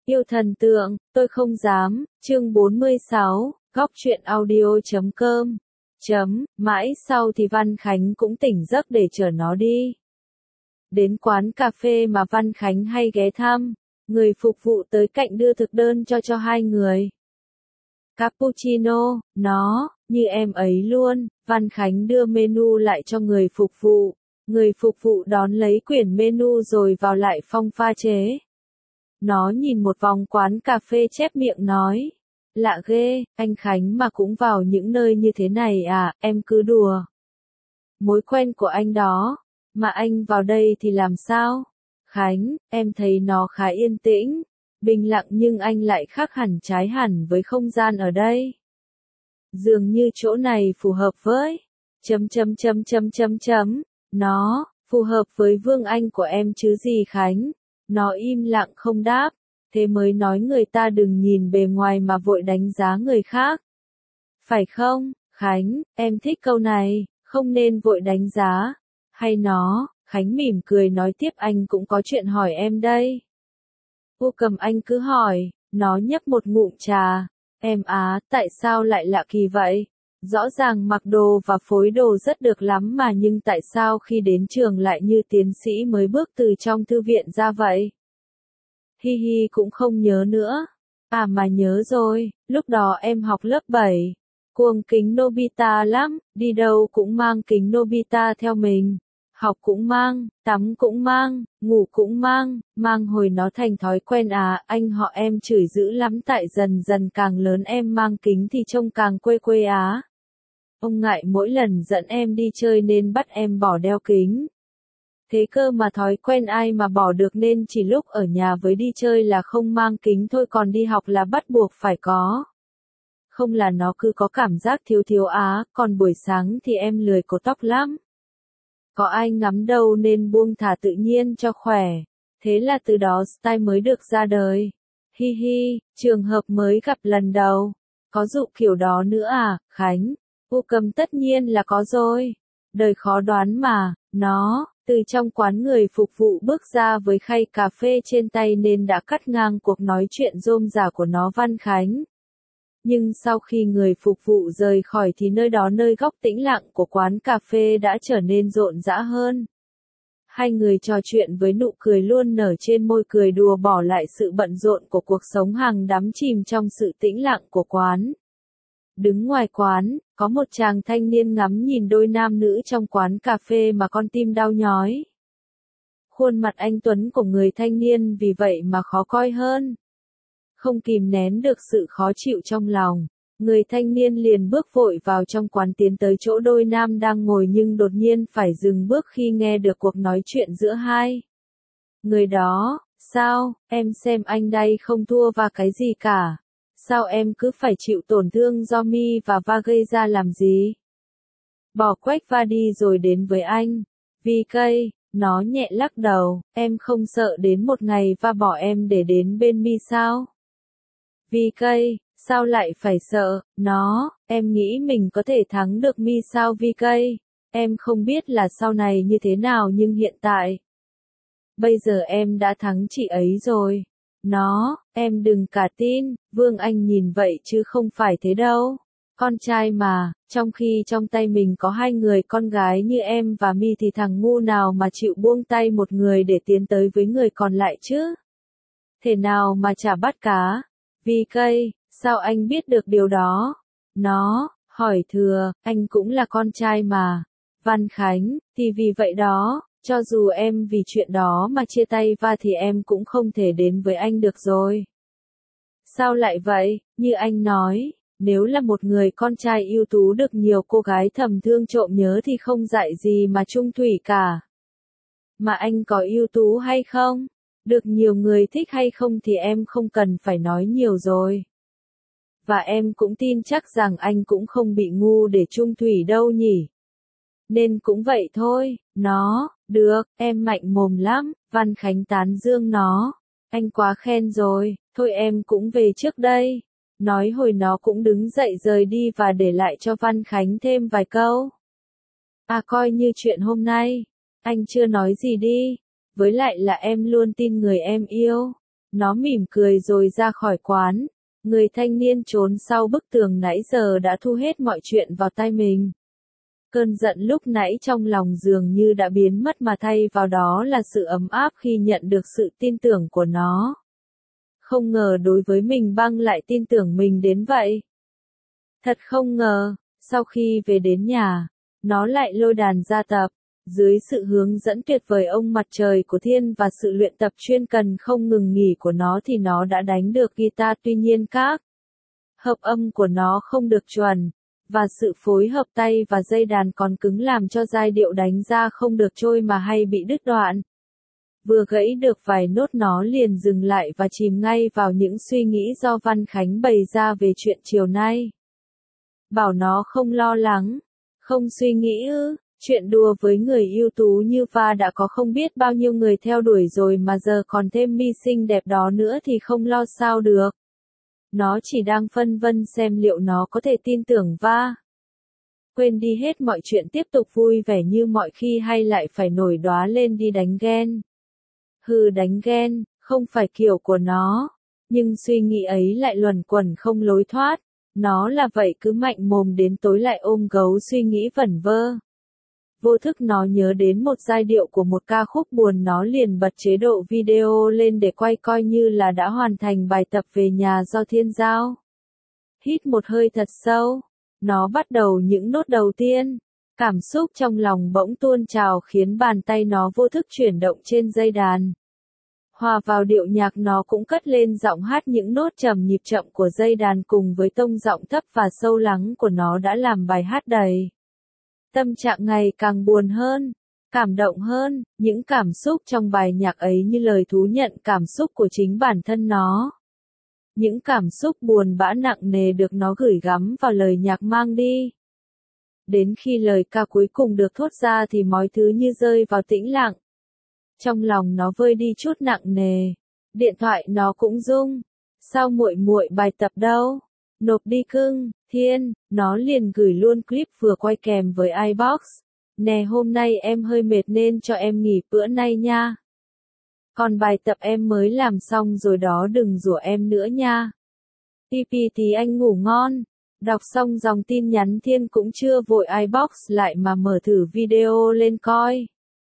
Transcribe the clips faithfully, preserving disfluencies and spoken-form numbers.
Yêu thần tượng, tôi không dám, chương bốn mươi sáu, góc truyện audio.com. Chấm, mãi sau thì Văn Khánh cũng tỉnh giấc để chở nó đi. Đến quán cà phê mà Văn Khánh hay ghé thăm, người phục vụ tới cạnh đưa thực đơn cho cho hai người. Cappuccino, nó, như em ấy luôn, Văn Khánh đưa menu lại cho người phục vụ. Người phục vụ đón lấy quyển menu rồi vào lại phòng pha chế. Nó nhìn một vòng quán cà phê chép miệng nói. Lạ ghê, anh Khánh mà cũng vào những nơi như thế này à, em cứ đùa. Mối quen của anh đó, mà anh vào đây thì làm sao? Khánh, em thấy nó khá yên tĩnh, bình lặng nhưng anh lại khác hẳn trái hẳn với không gian ở đây. Dường như chỗ này phù hợp với, chấm chấm chấm chấm chấm chấm, nó, phù hợp với Vương Anh của em chứ gì Khánh. Nó im lặng không đáp, thế mới nói người ta đừng nhìn bề ngoài mà vội đánh giá người khác. Phải không, Khánh, em thích câu này, không nên vội đánh giá. Hay nó, Khánh mỉm cười nói tiếp anh cũng có chuyện hỏi em đây. Cô cầm anh cứ hỏi, nó nhấp một ngụm trà. Em á, tại sao lại lạ kỳ vậy? Rõ ràng mặc đồ và phối đồ rất được lắm mà nhưng tại sao khi đến trường lại như tiến sĩ mới bước từ trong thư viện ra vậy? Hi hi cũng không nhớ nữa. À mà nhớ rồi, lúc đó em học lớp bảy. Cuồng kính Nobita lắm, đi đâu cũng mang kính Nobita theo mình. Học cũng mang, tắm cũng mang, ngủ cũng mang, mang hồi nó thành thói quen à, anh họ em chửi dữ lắm tại dần dần càng lớn em mang kính thì trông càng quê quê á. Ông ngại mỗi lần dẫn em đi chơi nên bắt em bỏ đeo kính. Thế cơ mà thói quen ai mà bỏ được nên chỉ lúc ở nhà với đi chơi là không mang kính thôi còn đi học là bắt buộc phải có. Không là nó cứ có cảm giác thiếu thiếu á, còn buổi sáng thì em lười cột tóc lắm. Có ai ngắm đâu nên buông thả tự nhiên cho khỏe. Thế là từ đó style mới được ra đời. Hi hi, trường hợp mới gặp lần đầu. Có dụ kiểu đó nữa à, Khánh? Cô cầm tất nhiên là có rồi. Đời khó đoán mà, nó, từ trong quán người phục vụ bước ra với khay cà phê trên tay nên đã cắt ngang cuộc nói chuyện rôm rả của nó Văn Khánh. Nhưng sau khi người phục vụ rời khỏi thì nơi đó nơi góc tĩnh lặng của quán cà phê đã trở nên rộn rã hơn. Hai người trò chuyện với nụ cười luôn nở trên môi cười đùa bỏ lại sự bận rộn của cuộc sống hàng đắm chìm trong sự tĩnh lặng của quán. Đứng ngoài quán, có một chàng thanh niên ngắm nhìn đôi nam nữ trong quán cà phê mà con tim đau nhói. Khuôn mặt anh tuấn của người thanh niên vì vậy mà khó coi hơn. Không kìm nén được sự khó chịu trong lòng, người thanh niên liền bước vội vào trong quán tiến tới chỗ đôi nam đang ngồi nhưng đột nhiên phải dừng bước khi nghe được cuộc nói chuyện giữa hai. Người đó, sao, em xem anh đây không thua và cái gì cả. Sao em cứ phải chịu tổn thương do mi và va gây ra làm gì? Bỏ quách va đi rồi đến với anh. Vì cây, nó nhẹ lắc đầu, em không sợ đến một ngày va bỏ em để đến bên mi sao? Vì cây, sao lại phải sợ, nó, em nghĩ mình có thể thắng được mi sao vì cây? Em không biết là sau này như thế nào nhưng hiện tại. Bây giờ em đã thắng chị ấy rồi. Nó, em đừng cả tin, Vương Anh nhìn vậy chứ không phải thế đâu. Con trai mà, trong khi trong tay mình có hai người con gái như em và mi thì thằng ngu nào mà chịu buông tay một người để tiến tới với người còn lại chứ? Thế nào mà chả bắt cá? Vì cây, sao anh biết được điều đó? Nó, hỏi thừa, anh cũng là con trai mà. Văn Khánh, thì vì vậy đó. Cho dù em vì chuyện đó mà chia tay và thì em cũng không thể đến với anh được rồi. Sao lại vậy, như anh nói, nếu là một người con trai ưu tú được nhiều cô gái thầm thương trộm nhớ thì không dạy gì mà chung thủy cả. Mà anh có ưu tú hay không? Được nhiều người thích hay không thì em không cần phải nói nhiều rồi. Và em cũng tin chắc rằng anh cũng không bị ngu để chung thủy đâu nhỉ. Nên cũng vậy thôi, nó, được, em mạnh mồm lắm, Văn Khánh tán dương nó. Anh quá khen rồi, thôi em cũng về trước đây. Nói hồi nó cũng đứng dậy rời đi và để lại cho Văn Khánh thêm vài câu. À coi như chuyện hôm nay, anh chưa nói gì đi, với lại là em luôn tin người em yêu. Nó mỉm cười rồi ra khỏi quán. Người thanh niên trốn sau bức tường nãy giờ đã thu hết mọi chuyện vào tay mình. Cơn giận lúc nãy trong lòng dường như đã biến mất mà thay vào đó là sự ấm áp khi nhận được sự tin tưởng của nó. Không ngờ đối với mình băng lại tin tưởng mình đến vậy. Thật không ngờ, sau khi về đến nhà, nó lại lôi đàn ra tập. Dưới sự hướng dẫn tuyệt vời ông mặt trời của Thiên và sự luyện tập chuyên cần không ngừng nghỉ của nó thì nó đã đánh được guitar, tuy nhiên các hợp âm của nó không được chuẩn, và sự phối hợp tay và dây đàn còn cứng làm cho giai điệu đánh ra không được trôi mà hay bị đứt đoạn. Vừa gãy được vài nốt nó liền dừng lại và chìm ngay vào những suy nghĩ do Văn Khánh bày ra về chuyện chiều nay. Bảo nó không lo lắng, không suy nghĩ ư, chuyện đùa với người ưu tú như Va đã có không biết bao nhiêu người theo đuổi rồi mà giờ còn thêm mi xinh đẹp đó nữa thì không lo sao được. Nó chỉ đang phân vân xem liệu nó có thể tin tưởng Va. Quên đi hết mọi chuyện tiếp tục vui vẻ như mọi khi hay lại phải nổi đoá lên đi đánh ghen. Hừ, đánh ghen, không phải kiểu của nó. Nhưng suy nghĩ ấy lại luẩn quẩn không lối thoát. Nó là vậy, cứ mạnh mồm đến tối lại ôm gấu suy nghĩ vẩn vơ. Vô thức nó nhớ đến một giai điệu của một ca khúc buồn, nó liền bật chế độ video lên để quay coi như là đã hoàn thành bài tập về nhà do Thiên giao. Hít một hơi thật sâu, nó bắt đầu những nốt đầu tiên. Cảm xúc trong lòng bỗng tuôn trào khiến bàn tay nó vô thức chuyển động trên dây đàn. Hòa vào điệu nhạc, nó cũng cất lên giọng hát những nốt trầm nhịp chậm của dây đàn cùng với tông giọng thấp và sâu lắng của nó đã làm bài hát đầy. Tâm trạng ngày càng buồn hơn, cảm động hơn, những cảm xúc trong bài nhạc ấy như lời thú nhận cảm xúc của chính bản thân nó. Những cảm xúc buồn bã nặng nề được nó gửi gắm vào lời nhạc mang đi. Đến khi lời ca cuối cùng được thốt ra thì mọi thứ như rơi vào tĩnh lặng. Trong lòng nó vơi đi chút nặng nề. Điện thoại nó cũng rung. Sao muội muội bài tập đâu? Nộp đi cưng. Thiên, nó liền gửi luôn clip vừa quay kèm với iBox. Nè, hôm nay em hơi mệt nên cho em nghỉ bữa nay nha. Còn bài tập em mới làm xong rồi đó, đừng rủa em nữa nha. Pi pi tí anh ngủ ngon. Đọc xong dòng tin nhắn Thiên cũng chưa vội iBox lại mà mở thử video lên coi.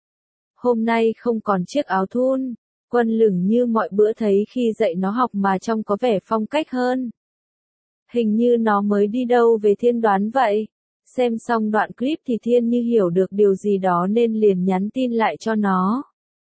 Hôm nay không còn chiếc áo thun, quần lửng như mọi bữa, thấy khi dạy nó học mà trông có vẻ phong cách hơn. Hình như nó mới đi đâu về, Thiên đoán vậy. Xem xong đoạn clip thì Thiên như hiểu được điều gì đó nên liền nhắn tin lại cho nó.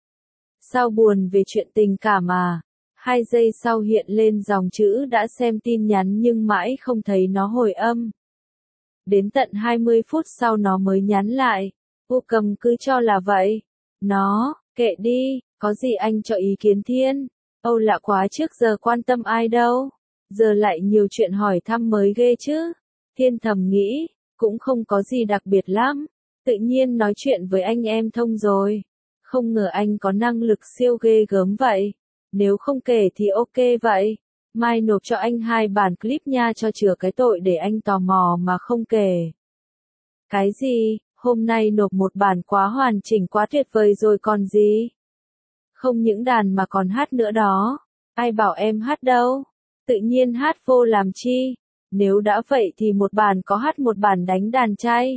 Sao buồn về chuyện tình cảm à? Hai giây sau hiện lên dòng chữ đã xem tin nhắn nhưng mãi không thấy nó hồi âm. Đến tận hai mươi phút sau nó mới nhắn lại. Cô cầm cứ cho là vậy. Nó, kệ đi, có gì anh cho ý kiến Thiên. Âu lạ quá, trước giờ quan tâm ai đâu. Giờ lại nhiều chuyện hỏi thăm mới ghê chứ. Thiên thầm nghĩ, cũng không có gì đặc biệt lắm. Tự nhiên nói chuyện với anh em thông rồi. Không ngờ anh có năng lực siêu ghê gớm vậy. Nếu không kể thì ok vậy. Mai nộp cho anh hai bản clip nha, cho chừa cái tội để anh tò mò mà không kể. Cái gì? Hôm nay nộp một bản quá hoàn chỉnh, quá tuyệt vời rồi còn gì. Không những đàn mà còn hát nữa đó. Ai bảo em hát đâu. Tự nhiên hát vô làm chi. Nếu đã vậy thì một bản có hát, một bản đánh đàn chay.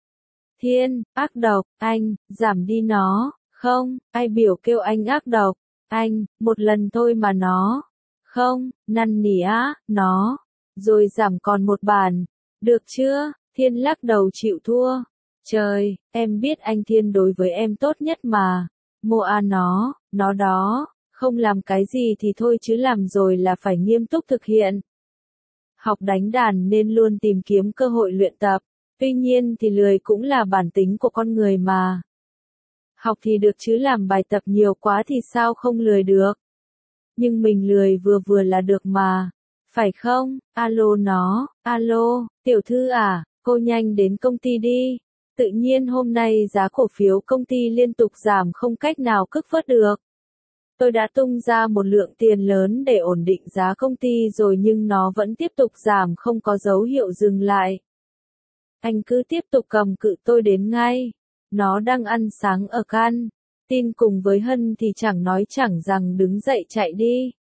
Thiên, ác độc, anh, giảm đi nó. Không, ai biểu kêu anh ác độc. Anh, một lần thôi mà nó. Không, năn nỉ á, nó. Rồi giảm còn một bản. Được chưa? Thiên lắc đầu chịu thua. Trời, em biết anh Thiên đối với em tốt nhất mà. Moa nó, nó đó, không làm cái gì thì thôi chứ làm rồi là phải nghiêm túc thực hiện. Học đánh đàn nên luôn tìm kiếm cơ hội luyện tập, tuy nhiên thì lười cũng là bản tính của con người mà. Học thì được chứ làm bài tập nhiều quá thì sao không lười được. Nhưng mình lười vừa vừa là được mà, phải không? Alo nó, alo, tiểu thư à, cô nhanh đến công ty đi. Tự nhiên hôm nay giá cổ phiếu công ty liên tục giảm không cách nào cước vớt được. Tôi đã tung ra một lượng tiền lớn để ổn định giá công ty rồi nhưng nó vẫn tiếp tục giảm, không có dấu hiệu dừng lại. Anh cứ tiếp tục cầm cự tôi đến ngay. Nó đang ăn sáng ở căn tin cùng với Hân thì chẳng nói chẳng rằng đứng dậy chạy đi.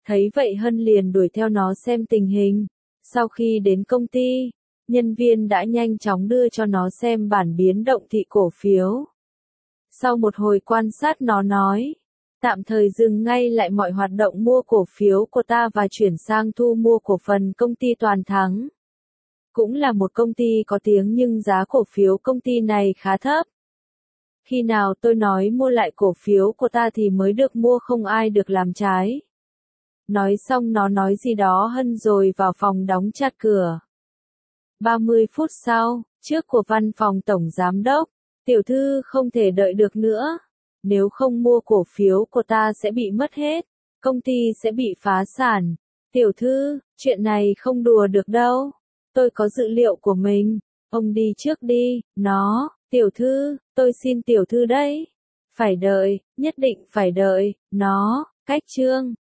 Thấy vậy Hân liền đuổi theo nó xem tình hình. Sau khi đến công ty, nhân viên đã nhanh chóng đưa cho nó xem bản biến động thị cổ phiếu. Sau một hồi quan sát nó nói, tạm thời dừng ngay lại mọi hoạt động mua cổ phiếu của ta và chuyển sang thu mua cổ phần công ty Toàn Thắng. Cũng là một công ty có tiếng nhưng giá cổ phiếu công ty này khá thấp. Khi nào tôi nói mua lại cổ phiếu của ta thì mới được mua, không ai được làm trái. Nói xong nó nói gì đó Hân rồi vào phòng đóng chặt cửa. ba mươi phút sau, trước của văn phòng tổng giám đốc, tiểu thư không thể đợi được nữa. Nếu không mua cổ phiếu của ta sẽ bị mất hết, công ty sẽ bị phá sản. Tiểu thư, chuyện này không đùa được đâu. Tôi có dự liệu của mình. Ông đi trước đi. Nó, tiểu thư, tôi xin tiểu thư đấy. Phải đợi, nhất định phải đợi. Nó, cách chương.